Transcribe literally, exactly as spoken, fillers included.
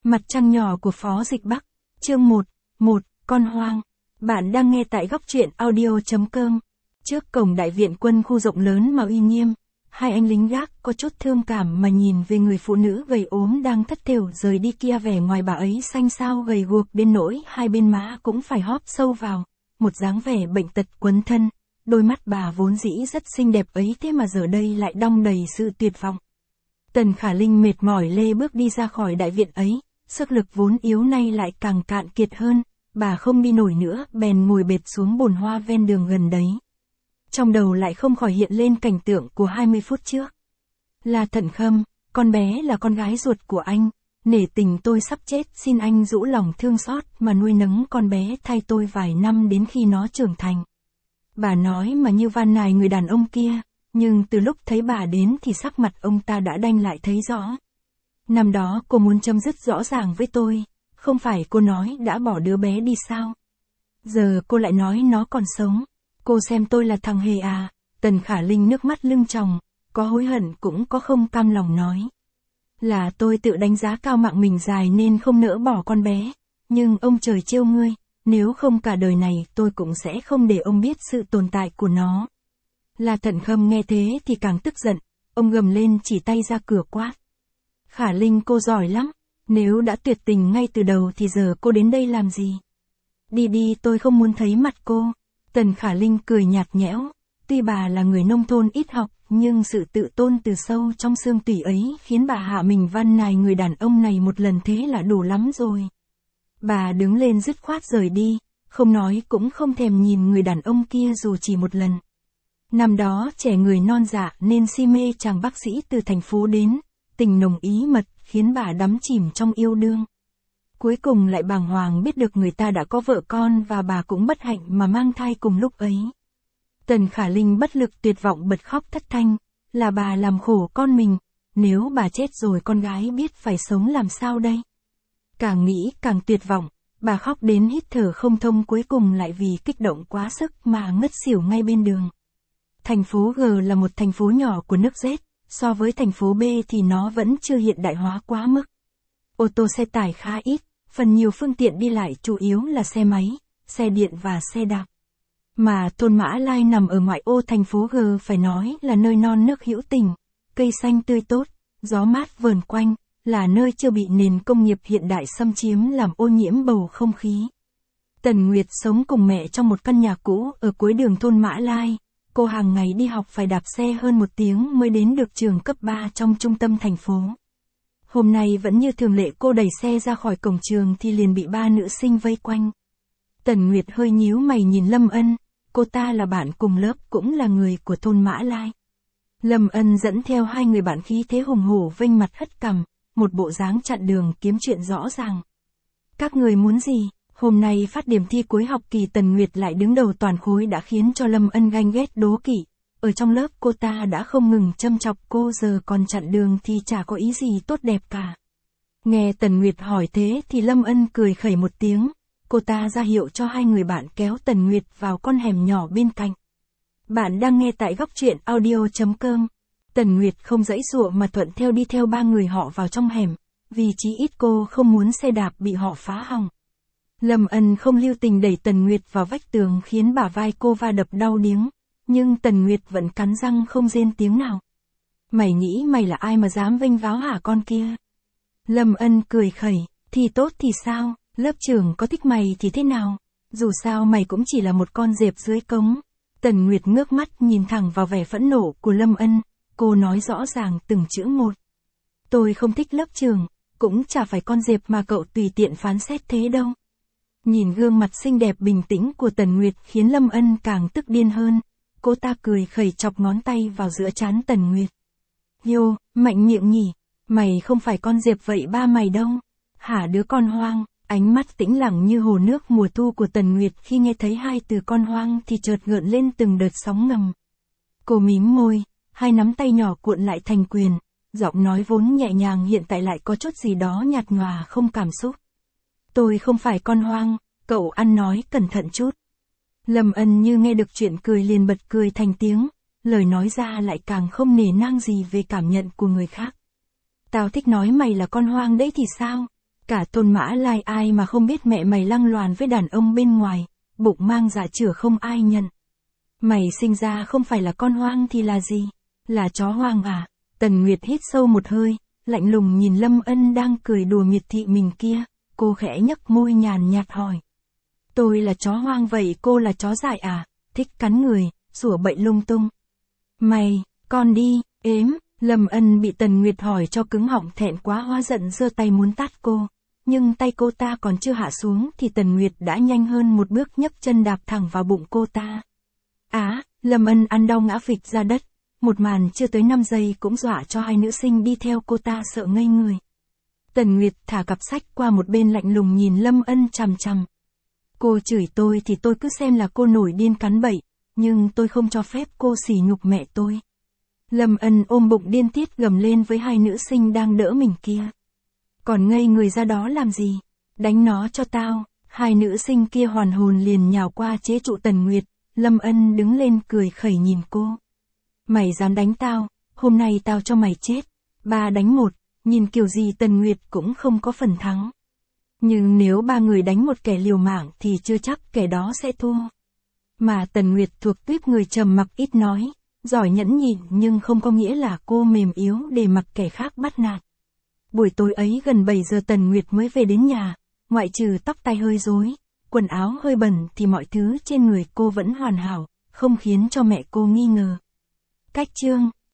Mặt trăng nhỏ của Phó Dịch Bắc, chương một, một, con hoang. Bạn đang nghe tại góc truyện audio chấm com. Trước cổng đại viện quân khu rộng lớn mà uy nghiêm, hai anh lính gác có chút thương cảm mà nhìn về người phụ nữ gầy ốm đang thất thểu rời đi kia, vẻ ngoài bà ấy xanh xao gầy guộc đến nỗi hai bên má cũng phải hóp sâu vào, một dáng vẻ bệnh tật quấn thân, đôi mắt bà vốn dĩ rất xinh đẹp ấy thế mà giờ đây lại đong đầy sự tuyệt vọng. Tần Khả Linh mệt mỏi lê bước đi ra khỏi đại viện ấy, sức lực vốn yếu nay lại càng cạn kiệt hơn, bà không đi nổi nữa, bèn ngồi bệt xuống bồn hoa ven đường gần đấy. Trong đầu lại không khỏi hiện lên cảnh tượng của hai mươi phút trước. Là Thận Khâm, con bé là con gái ruột của anh, nể tình tôi sắp chết, xin anh rũ lòng thương xót mà nuôi nấng con bé thay tôi vài năm đến khi nó trưởng thành. Bà nói mà như van nài người đàn ông kia, nhưng từ lúc thấy bà đến thì sắc mặt ông ta đã đanh lại thấy rõ. Năm đó cô muốn chấm dứt rõ ràng với tôi, không phải cô nói đã bỏ đứa bé đi sao? Giờ cô lại nói nó còn sống. Cô xem tôi là thằng hề à? Tần Khả Linh nước mắt lưng tròng, có hối hận cũng có không cam lòng nói. Là tôi tự đánh giá cao mạng mình dài nên không nỡ bỏ con bé, nhưng ông trời trêu ngươi, nếu không cả đời này tôi cũng sẽ không để ông biết sự tồn tại của nó. Là Thận Khâm nghe thế thì càng tức giận, ông gầm lên chỉ tay ra cửa quát. Khả Linh cô giỏi lắm, nếu đã tuyệt tình ngay từ đầu thì giờ cô đến đây làm gì? Đi đi, tôi không muốn thấy mặt cô. Tần Khả Linh cười nhạt nhẽo, tuy bà là người nông thôn ít học, nhưng sự tự tôn từ sâu trong xương tủy ấy khiến bà hạ mình van nài người đàn ông này một lần thế là đủ lắm rồi. Bà đứng lên dứt khoát rời đi, không nói cũng không thèm nhìn người đàn ông kia dù chỉ một lần. Năm đó trẻ người non dạ nên si mê chàng bác sĩ từ thành phố đến, tình nồng ý mật khiến bà đắm chìm trong yêu đương. Cuối cùng lại bàng hoàng biết được người ta đã có vợ con và bà cũng bất hạnh mà mang thai cùng lúc ấy. Tần Khả Linh bất lực tuyệt vọng bật khóc thất thanh, là bà làm khổ con mình, nếu bà chết rồi con gái biết phải sống làm sao đây? Càng nghĩ càng tuyệt vọng, bà khóc đến hít thở không thông, cuối cùng lại vì kích động quá sức mà ngất xỉu ngay bên đường. Thành phố G là một thành phố nhỏ của nước Z, so với thành phố B thì nó vẫn chưa hiện đại hóa quá mức. Ô tô xe tải khá ít, phần nhiều phương tiện đi lại chủ yếu là xe máy, xe điện và xe đạp. Mà thôn Mã Lai nằm ở ngoại ô thành phố G phải nói là nơi non nước hữu tình, cây xanh tươi tốt, gió mát vờn quanh, là nơi chưa bị nền công nghiệp hiện đại xâm chiếm làm ô nhiễm bầu không khí. Tần Nguyệt sống cùng mẹ trong một căn nhà cũ ở cuối đường thôn Mã Lai. Cô hàng ngày đi học phải đạp xe hơn một tiếng mới đến được trường cấp ba trong trung tâm thành phố. Hôm nay vẫn như thường lệ, cô đẩy xe ra khỏi cổng trường thì liền bị ba nữ sinh vây quanh. Tần Nguyệt hơi nhíu mày nhìn Lâm Ân, cô ta là bạn cùng lớp cũng là người của thôn Mã Lai. Lâm Ân dẫn theo hai người bạn khí thế hùng hổ vênh mặt hất cằm, một bộ dáng chặn đường kiếm chuyện rõ ràng. Các người muốn gì? Hôm nay phát điểm thi cuối học kỳ, Tần Nguyệt lại đứng đầu toàn khối đã khiến cho Lâm Ân ganh ghét đố kỵ. Ở trong lớp cô ta đã không ngừng châm chọc cô, giờ còn chặn đường thì chả có ý gì tốt đẹp cả. Nghe Tần Nguyệt hỏi thế thì Lâm Ân cười khẩy một tiếng, cô ta ra hiệu cho hai người bạn kéo Tần Nguyệt vào con hẻm nhỏ bên cạnh. Bạn đang nghe tại góc truyện audio chấm com. Tần Nguyệt không giãy giụa mà thuận theo đi theo ba người họ vào trong hẻm, vì chí ít cô không muốn xe đạp bị họ phá hỏng. Lâm Ân không lưu tình đẩy Tần Nguyệt vào vách tường khiến bả vai cô va đập đau điếng, nhưng Tần Nguyệt vẫn cắn răng không rên tiếng nào. Mày nghĩ mày là ai mà dám vênh váo hả con kia? Lâm Ân cười khẩy, thì tốt thì sao, lớp trưởng có thích mày thì thế nào, dù sao mày cũng chỉ là một con dẹp dưới cống. Tần Nguyệt ngước mắt nhìn thẳng vào vẻ phẫn nộ của Lâm Ân, cô nói rõ ràng từng chữ một. Tôi không thích lớp trưởng, cũng chả phải con dẹp mà cậu tùy tiện phán xét thế đâu. Nhìn gương mặt xinh đẹp bình tĩnh của Tần Nguyệt khiến Lâm Ân càng tức điên hơn, cô ta cười khẩy chọc ngón tay vào giữa trán Tần Nguyệt. Yo, mạnh miệng nhỉ, mày không phải con dẹp vậy ba mày đâu, hả đứa con hoang? Ánh mắt tĩnh lặng như hồ nước mùa thu của Tần Nguyệt khi nghe thấy hai từ con hoang thì chợt gợn lên từng đợt sóng ngầm. Cô mím môi, hai nắm tay nhỏ cuộn lại thành quyền, giọng nói vốn nhẹ nhàng hiện tại lại có chút gì đó nhạt nhòa không cảm xúc. Tôi không phải con hoang, cậu ăn nói cẩn thận chút. Lâm Ân như nghe được chuyện cười liền bật cười thành tiếng, lời nói ra lại càng không nể nang gì về cảm nhận của người khác. Tao thích nói mày là con hoang đấy thì sao? Cả thôn Mã Lai ai mà không biết mẹ mày lăng loàn với đàn ông bên ngoài, bụng mang dạ chửa không ai nhận. Mày sinh ra không phải là con hoang thì là gì? Là chó hoang à? Tần Nguyệt hít sâu một hơi, lạnh lùng nhìn Lâm Ân đang cười đùa miệt thị mình kia, cô khẽ nhấc môi nhàn nhạt hỏi. Tôi là chó hoang vậy cô là chó dại à? Thích cắn người, sủa bậy lung tung. Mày, con đi, ếm, Lâm Ân bị Tần Nguyệt hỏi cho cứng họng thẹn quá hóa giận giơ tay muốn tát cô. Nhưng tay cô ta còn chưa hạ xuống thì Tần Nguyệt đã nhanh hơn một bước nhấc chân đạp thẳng vào bụng cô ta. Á, Lâm Ân ăn đau ngã phịch ra đất. Một màn chưa tới năm giây cũng dọa cho hai nữ sinh đi theo cô ta sợ ngây người. Tần Nguyệt thả cặp sách qua một bên lạnh lùng nhìn Lâm Ân chằm chằm. Cô chửi tôi thì tôi cứ xem là cô nổi điên cắn bậy, nhưng tôi không cho phép cô sỉ nhục mẹ tôi. Lâm Ân ôm bụng điên tiết gầm lên với hai nữ sinh đang đỡ mình kia. Còn ngây người ra đó làm gì? Đánh nó cho tao. Hai nữ sinh kia hoàn hồn liền nhào qua chế trụ Tần Nguyệt. Lâm Ân đứng lên cười khẩy nhìn cô. Mày dám đánh tao, hôm nay tao cho mày chết. Ba đánh một, nhìn kiểu gì Tần Nguyệt cũng không có phần thắng. Nhưng nếu ba người đánh một kẻ liều mạng thì chưa chắc kẻ đó sẽ thua. Mà Tần Nguyệt thuộc tuýp người trầm mặc ít nói, giỏi nhẫn nhịn nhưng không có nghĩa là cô mềm yếu để mặc kẻ khác bắt nạt. Buổi tối ấy gần bảy giờ Tần Nguyệt mới về đến nhà, ngoại trừ tóc tai hơi rối, quần áo hơi bẩn thì mọi thứ trên người cô vẫn hoàn hảo, không khiến cho mẹ cô nghi ngờ. Cách chương